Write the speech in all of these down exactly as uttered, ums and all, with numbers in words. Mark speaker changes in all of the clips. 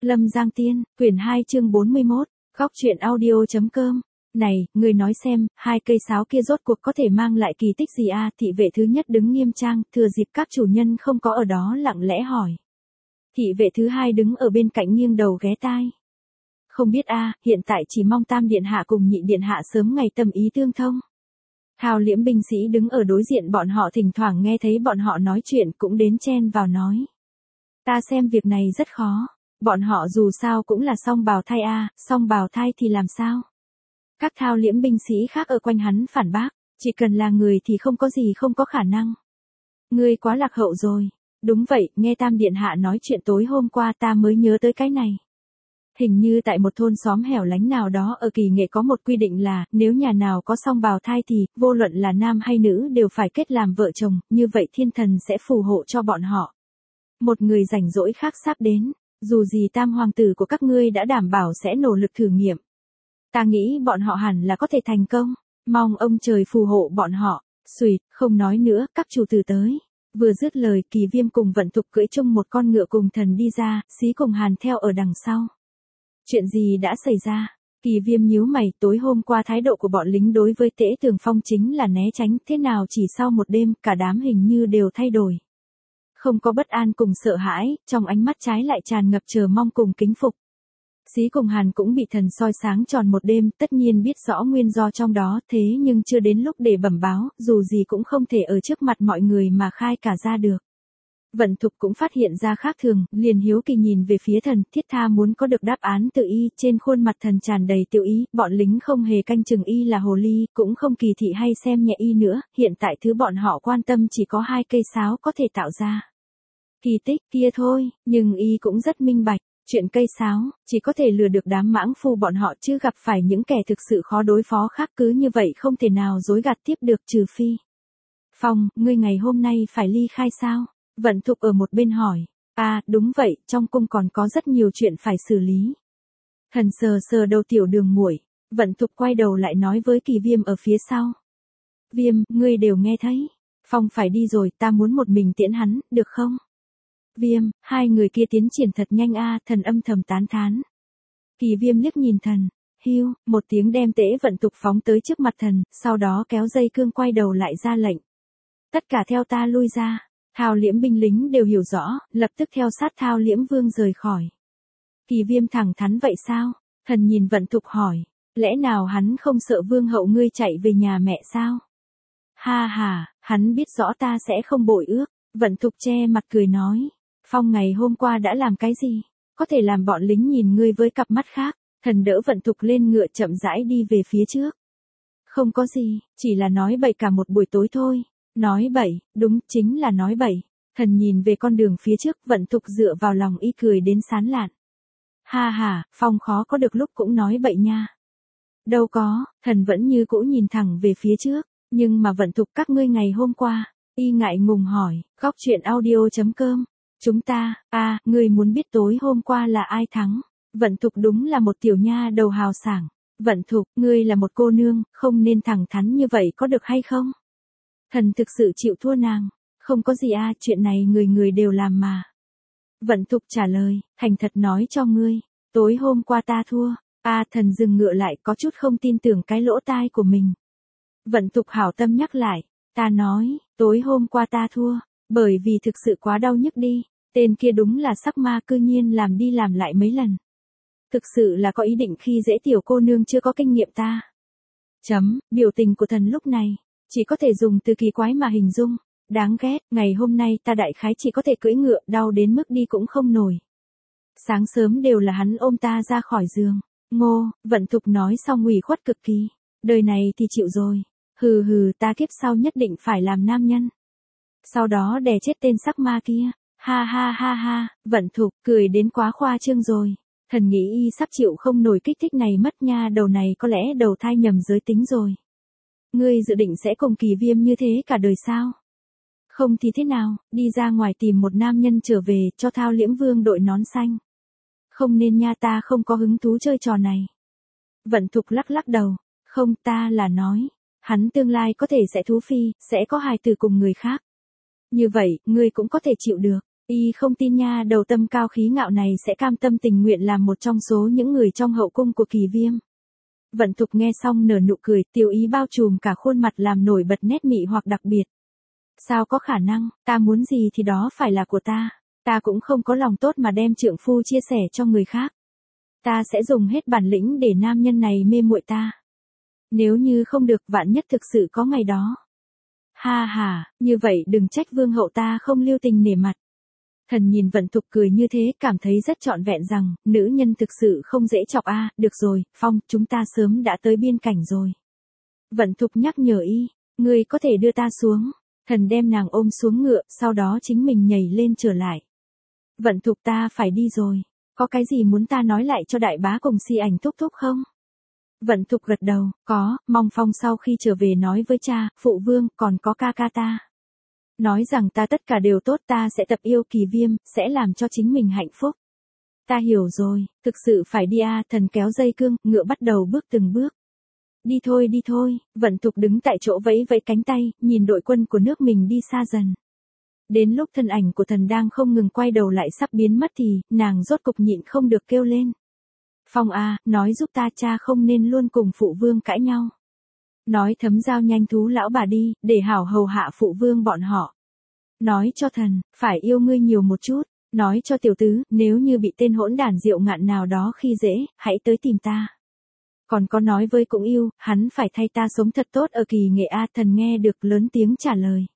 Speaker 1: Lâm Giang Tiên, quyển hai chương bốn mươi mốt, góc truyện audio.com. Này, người nói xem, hai cây sáo kia rốt cuộc có thể mang lại kỳ tích gì a? Thị vệ thứ nhất đứng nghiêm trang, thừa dịp các chủ nhân không có ở đó lặng lẽ hỏi. Thị vệ thứ hai đứng ở bên cạnh nghiêng đầu ghé tai. Không biết a, hiện tại chỉ mong Tam điện hạ cùng Nhị điện hạ sớm ngày tâm ý tương thông. Thao Liễm binh sĩ đứng ở đối diện bọn họ thỉnh thoảng nghe thấy bọn họ nói chuyện cũng đến chen vào nói. Ta xem việc này rất khó. Bọn họ dù sao cũng là song bào thai a, song bào thai thì làm sao? Các Thao Liễm binh sĩ khác ở quanh hắn phản bác, chỉ cần là người thì không có gì không có khả năng. Ngươi quá lạc hậu rồi. Đúng vậy, nghe Tam điện hạ nói chuyện tối hôm qua ta mới nhớ tới cái này. Hình như tại một thôn xóm hẻo lánh nào đó ở Kỳ Nghệ có một quy định là, nếu nhà nào có song bào thai thì, vô luận là nam hay nữ đều phải kết làm vợ chồng, như vậy thiên thần sẽ phù hộ cho bọn họ. Một người rảnh rỗi khác sắp đến, dù gì tam hoàng tử của các ngươi đã đảm bảo sẽ nỗ lực thử nghiệm. Ta nghĩ bọn họ hẳn là có thể thành công, mong ông trời phù hộ bọn họ. Xùyt, không nói nữa, các chủ tử tới. Vừa dứt lời, Kỳ Viêm cùng Vận Thục cưỡi chung một con ngựa cùng thần đi ra, Xí cùng Hàn theo ở đằng sau. Chuyện gì đã xảy ra? Kỳ Viêm nhíu mày, tối hôm qua thái độ của bọn lính đối với Tễ Tường Phong chính là né tránh, thế nào chỉ sau một đêm, cả đám hình như đều thay đổi. Không có bất an cùng sợ hãi, trong ánh mắt trái lại tràn ngập chờ mong cùng kính phục. Xí cùng Hàn cũng bị thần soi sáng tròn một đêm, tất nhiên biết rõ nguyên do trong đó, thế nhưng chưa đến lúc để bẩm báo, dù gì cũng không thể ở trước mặt mọi người mà khai cả ra được. Vận Thục cũng phát hiện ra khác thường, liền hiếu kỳ nhìn về phía thần, thiết tha muốn có được đáp án từ y, trên khuôn mặt thần tràn đầy tiêu ý, bọn lính không hề canh chừng y là hồ ly, cũng không kỳ thị hay xem nhẹ y nữa, hiện tại thứ bọn họ quan tâm chỉ có hai cây sáo có thể tạo ra. Kỳ tích kia thôi, nhưng y cũng rất minh bạch, chuyện cây sáo, chỉ có thể lừa được đám mãng phu bọn họ chứ gặp phải những kẻ thực sự khó đối phó khác cứ như vậy không thể nào dối gạt tiếp được trừ phi. Phong, ngươi ngày hôm nay phải ly khai sao? Vận Thục ở một bên hỏi. À, đúng vậy, trong cung còn có rất nhiều chuyện phải xử lý. Thần sờ sờ đầu tiểu đường muội. Vận Thục quay đầu lại nói với Kỳ Viêm ở phía sau. Viêm, ngươi đều nghe thấy. Phong phải đi rồi, ta muốn một mình tiễn hắn, được không? Viêm, hai người kia tiến triển thật nhanh a, thần âm thầm tán thán. Kỳ Viêm liếc nhìn thần. Hiu, một tiếng đem Tễ Vận Thục phóng tới trước mặt thần, sau đó kéo dây cương quay đầu lại ra lệnh. Tất cả theo ta lui ra. Thao Liễm binh lính đều hiểu rõ, lập tức theo sát Thao Liễm Vương rời khỏi. Kỳ Viêm thẳng thắn vậy sao? Thần nhìn Vận Thục hỏi, lẽ nào hắn không sợ vương hậu ngươi chạy về nhà mẹ sao? Ha ha, hắn biết rõ ta sẽ không bội ước. Vận Thục che mặt cười nói, Phong ngày hôm qua đã làm cái gì? Có thể làm bọn lính nhìn ngươi với cặp mắt khác. Thần đỡ Vận Thục lên ngựa chậm rãi đi về phía trước. Không có gì, chỉ là nói bậy cả một buổi tối thôi. Nói bậy, đúng, chính là nói bậy. Thần nhìn về con đường phía trước, Vận Thục dựa vào lòng y cười đến sán lạn. Ha ha, Phong khó có được lúc cũng nói bậy nha. Đâu có, thần vẫn như cũ nhìn thẳng về phía trước, nhưng mà Vận Thục các ngươi ngày hôm qua, y ngại ngùng hỏi, góc truyện audio.com. Chúng ta, a, à, ngươi muốn biết tối hôm qua là ai thắng? Vận Thục đúng là một tiểu nha đầu hào sảng. Vận Thục, ngươi là một cô nương, không nên thẳng thắn như vậy có được hay không? Thần thực sự chịu thua nàng. Không có gì a, chuyện này người người đều làm mà. Vận Thục trả lời, thành thật nói cho ngươi, tối hôm qua ta thua. A, thần dừng ngựa lại có chút không tin tưởng cái lỗ tai của mình. Vận Thục hảo tâm nhắc lại, ta nói, tối hôm qua ta thua, bởi vì thực sự quá đau nhức đi, tên kia đúng là sắc ma cư nhiên làm đi làm lại mấy lần. Thực sự là có ý định khi dễ tiểu cô nương chưa có kinh nghiệm ta. Chấm, biểu tình của thần lúc này. Chỉ có thể dùng từ kỳ quái mà hình dung. Đáng ghét, ngày hôm nay ta đại khái chỉ có thể cưỡi ngựa, đau đến mức đi cũng không nổi. Sáng sớm đều là hắn ôm ta ra khỏi giường. Ngô, Vận Thục nói xong ủy khuất cực kỳ. Đời này thì chịu rồi. Hừ hừ, ta kiếp sau nhất định phải làm nam nhân. Sau đó đè chết tên sắc ma kia. Ha ha ha ha, Vận Thục cười đến quá khoa trương rồi. Thần nghĩ y sắp chịu không nổi kích thích này mất nha, đầu này có lẽ đầu thai nhầm giới tính rồi. Ngươi dự định sẽ cùng Kỳ Viêm như thế cả đời sao? Không thì thế nào, đi ra ngoài tìm một nam nhân trở về, cho Thao Liễm Vương đội nón xanh. Không nên nha, ta không có hứng thú chơi trò này. Vận Thục lắc lắc đầu, không, ta là nói, hắn tương lai có thể sẽ thú phi, sẽ có hài tử cùng người khác. Như vậy, ngươi cũng có thể chịu được. Y không tin nha, đầu tâm cao khí ngạo này sẽ cam tâm tình nguyện làm một trong số những người trong hậu cung của Kỳ Viêm. Vận Thục nghe xong nở nụ cười, tiêu ý bao trùm cả khuôn mặt làm nổi bật nét mị hoặc đặc biệt. Sao có khả năng, ta muốn gì thì đó phải là của ta. Ta cũng không có lòng tốt mà đem trượng phu chia sẻ cho người khác. Ta sẽ dùng hết bản lĩnh để nam nhân này mê muội ta. Nếu như không được, vạn nhất thực sự có ngày đó. Ha ha, như vậy đừng trách vương hậu ta không lưu tình nể mặt. Thần nhìn Vận Thục cười như thế, cảm thấy rất trọn vẹn rằng, nữ nhân thực sự không dễ chọc a. À, được rồi, Phong, chúng ta sớm đã tới biên cảnh rồi. Vận Thục nhắc nhở y, ngươi có thể đưa ta xuống. Thần đem nàng ôm xuống ngựa, sau đó chính mình nhảy lên trở lại. Vận Thục, ta phải đi rồi. Có cái gì muốn ta nói lại cho đại bá cùng Si Ảnh thúc thúc không? Vận Thục gật đầu, có, mong Phong sau khi trở về nói với cha, phụ vương, còn có ca ca ta. Nói rằng ta tất cả đều tốt, ta sẽ tập yêu Kỳ Viêm, sẽ làm cho chính mình hạnh phúc. Ta hiểu rồi, thực sự phải đi a. Thần kéo dây cương, ngựa bắt đầu bước từng bước. Đi thôi đi thôi, Vận Thục đứng tại chỗ vẫy vẫy cánh tay, nhìn đội quân của nước mình đi xa dần. Đến lúc thân ảnh của thần đang không ngừng quay đầu lại sắp biến mất thì, nàng rốt cục nhịn không được kêu lên. Phong a, nói giúp ta, cha không nên luôn cùng phụ vương cãi nhau. Nói thấm giao nhanh thú lão bà đi, để hảo hầu hạ phụ vương bọn họ. Nói cho thần, phải yêu ngươi nhiều một chút. Nói cho tiểu tứ, nếu như bị tên hỗn đản Diệu Ngạn nào đó khi dễ, hãy tới tìm ta. Còn có nói với cũng yêu, hắn phải thay ta sống thật tốt ở Kỳ Nghệ a. Thần nghe được lớn tiếng trả lời.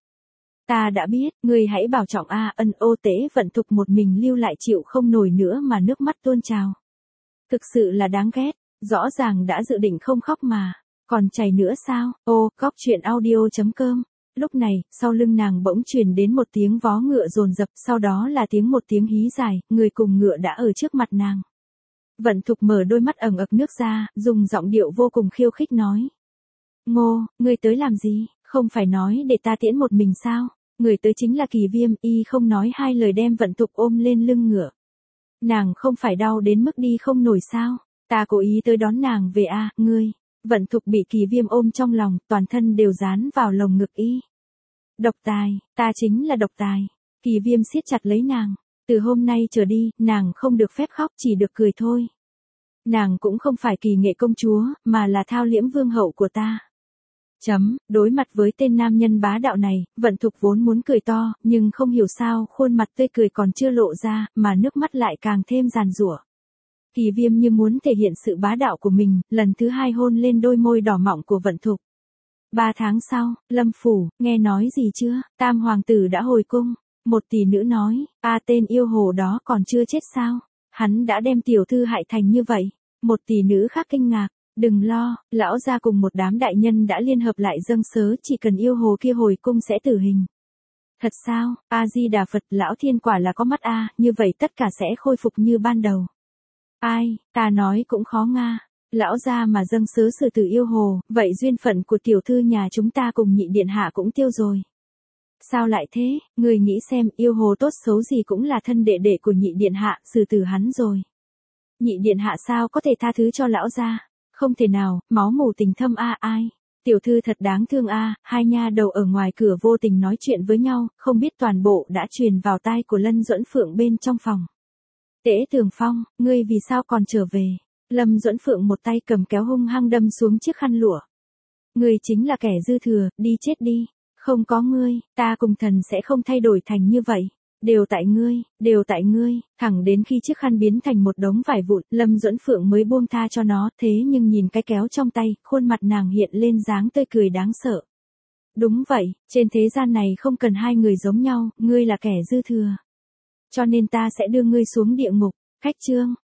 Speaker 1: Ta đã biết, ngươi hãy bảo trọng a. Ân ô tế. Vận Thục một mình lưu lại chịu không nổi nữa mà nước mắt tuôn trào. Thực sự là đáng ghét, rõ ràng đã dự định không khóc mà, còn chảy nữa sao? Ô, Cóc Truyện Audio chấm com. Lúc này, sau lưng nàng bỗng truyền đến một tiếng vó ngựa dồn dập, sau đó là tiếng một tiếng hí dài, người cùng ngựa đã ở trước mặt nàng. Vận Thục mở đôi mắt ẩn ực nước ra, dùng giọng điệu vô cùng khiêu khích nói. Ngô, ngươi tới làm gì, không phải nói để ta tiễn một mình sao? Người tới chính là Kỳ Viêm, y không nói hai lời đem Vận Thục ôm lên lưng ngựa. Nàng không phải đau đến mức đi không nổi sao? Ta cố ý tới đón nàng về a. À, ngươi. Vận Thục bị Kỳ Viêm ôm trong lòng, toàn thân đều dán vào lồng ngực y. Độc tài, ta chính là độc tài. Kỳ Viêm siết chặt lấy nàng. Từ hôm nay trở đi, nàng không được phép khóc, chỉ được cười thôi. Nàng cũng không phải Kỳ Nghệ công chúa, mà là Thao Liễm vương hậu của ta. Chấm, đối mặt với tên nam nhân bá đạo này, Vận Thục vốn muốn cười to, nhưng không hiểu sao, khuôn mặt tươi cười còn chưa lộ ra, mà nước mắt lại càng thêm giàn giụa. Kỳ Viêm như muốn thể hiện sự bá đạo của mình, lần thứ hai hôn lên đôi môi đỏ mọng của Vận Thục. Ba tháng sau, Lâm Phủ, nghe nói gì chưa, Tam Hoàng tử đã hồi cung. Một tỷ nữ nói, a tên yêu hồ đó còn chưa chết sao, hắn đã đem tiểu thư hại thành như vậy. Một tỷ nữ khác kinh ngạc. Đừng lo, lão gia cùng một đám đại nhân đã liên hợp lại dâng sớ, chỉ cần yêu hồ kia hồi cung sẽ tử hình. Thật sao? A Di Đà Phật, lão thiên quả là có mắt a, như vậy tất cả sẽ khôi phục như ban đầu. Ai, ta nói cũng khó nga. Lão gia mà dâng sớ xử tử yêu hồ, vậy duyên phận của tiểu thư nhà chúng ta cùng nhị điện hạ cũng tiêu rồi. Sao lại thế, người nghĩ xem, yêu hồ tốt xấu gì cũng là thân đệ đệ của nhị điện hạ, xử tử hắn rồi. Nhị điện hạ sao có thể tha thứ cho lão gia? Không thể nào, máu mù tình thâm a. Ai? Tiểu thư thật đáng thương a. Hai nha đầu ở ngoài cửa vô tình nói chuyện với nhau, không biết toàn bộ đã truyền vào tai của Lân Duẫn Phượng bên trong phòng. Tễ Tường Phong, ngươi vì sao còn trở về? Lâm Duẫn Phượng một tay cầm kéo hung hăng đâm xuống chiếc khăn lụa. Ngươi chính là kẻ dư thừa, đi chết đi. Không có ngươi, ta cùng thần sẽ không thay đổi thành như vậy. Đều tại ngươi, đều tại ngươi, thẳng đến khi chiếc khăn biến thành một đống vải vụn, Lâm Duẫn Phượng mới buông tha cho nó, thế nhưng nhìn cái kéo trong tay, khuôn mặt nàng hiện lên dáng tươi cười đáng sợ. Đúng vậy, trên thế gian này không cần hai người giống nhau, ngươi là kẻ dư thừa. Cho nên ta sẽ đưa ngươi xuống địa ngục. Khách chương.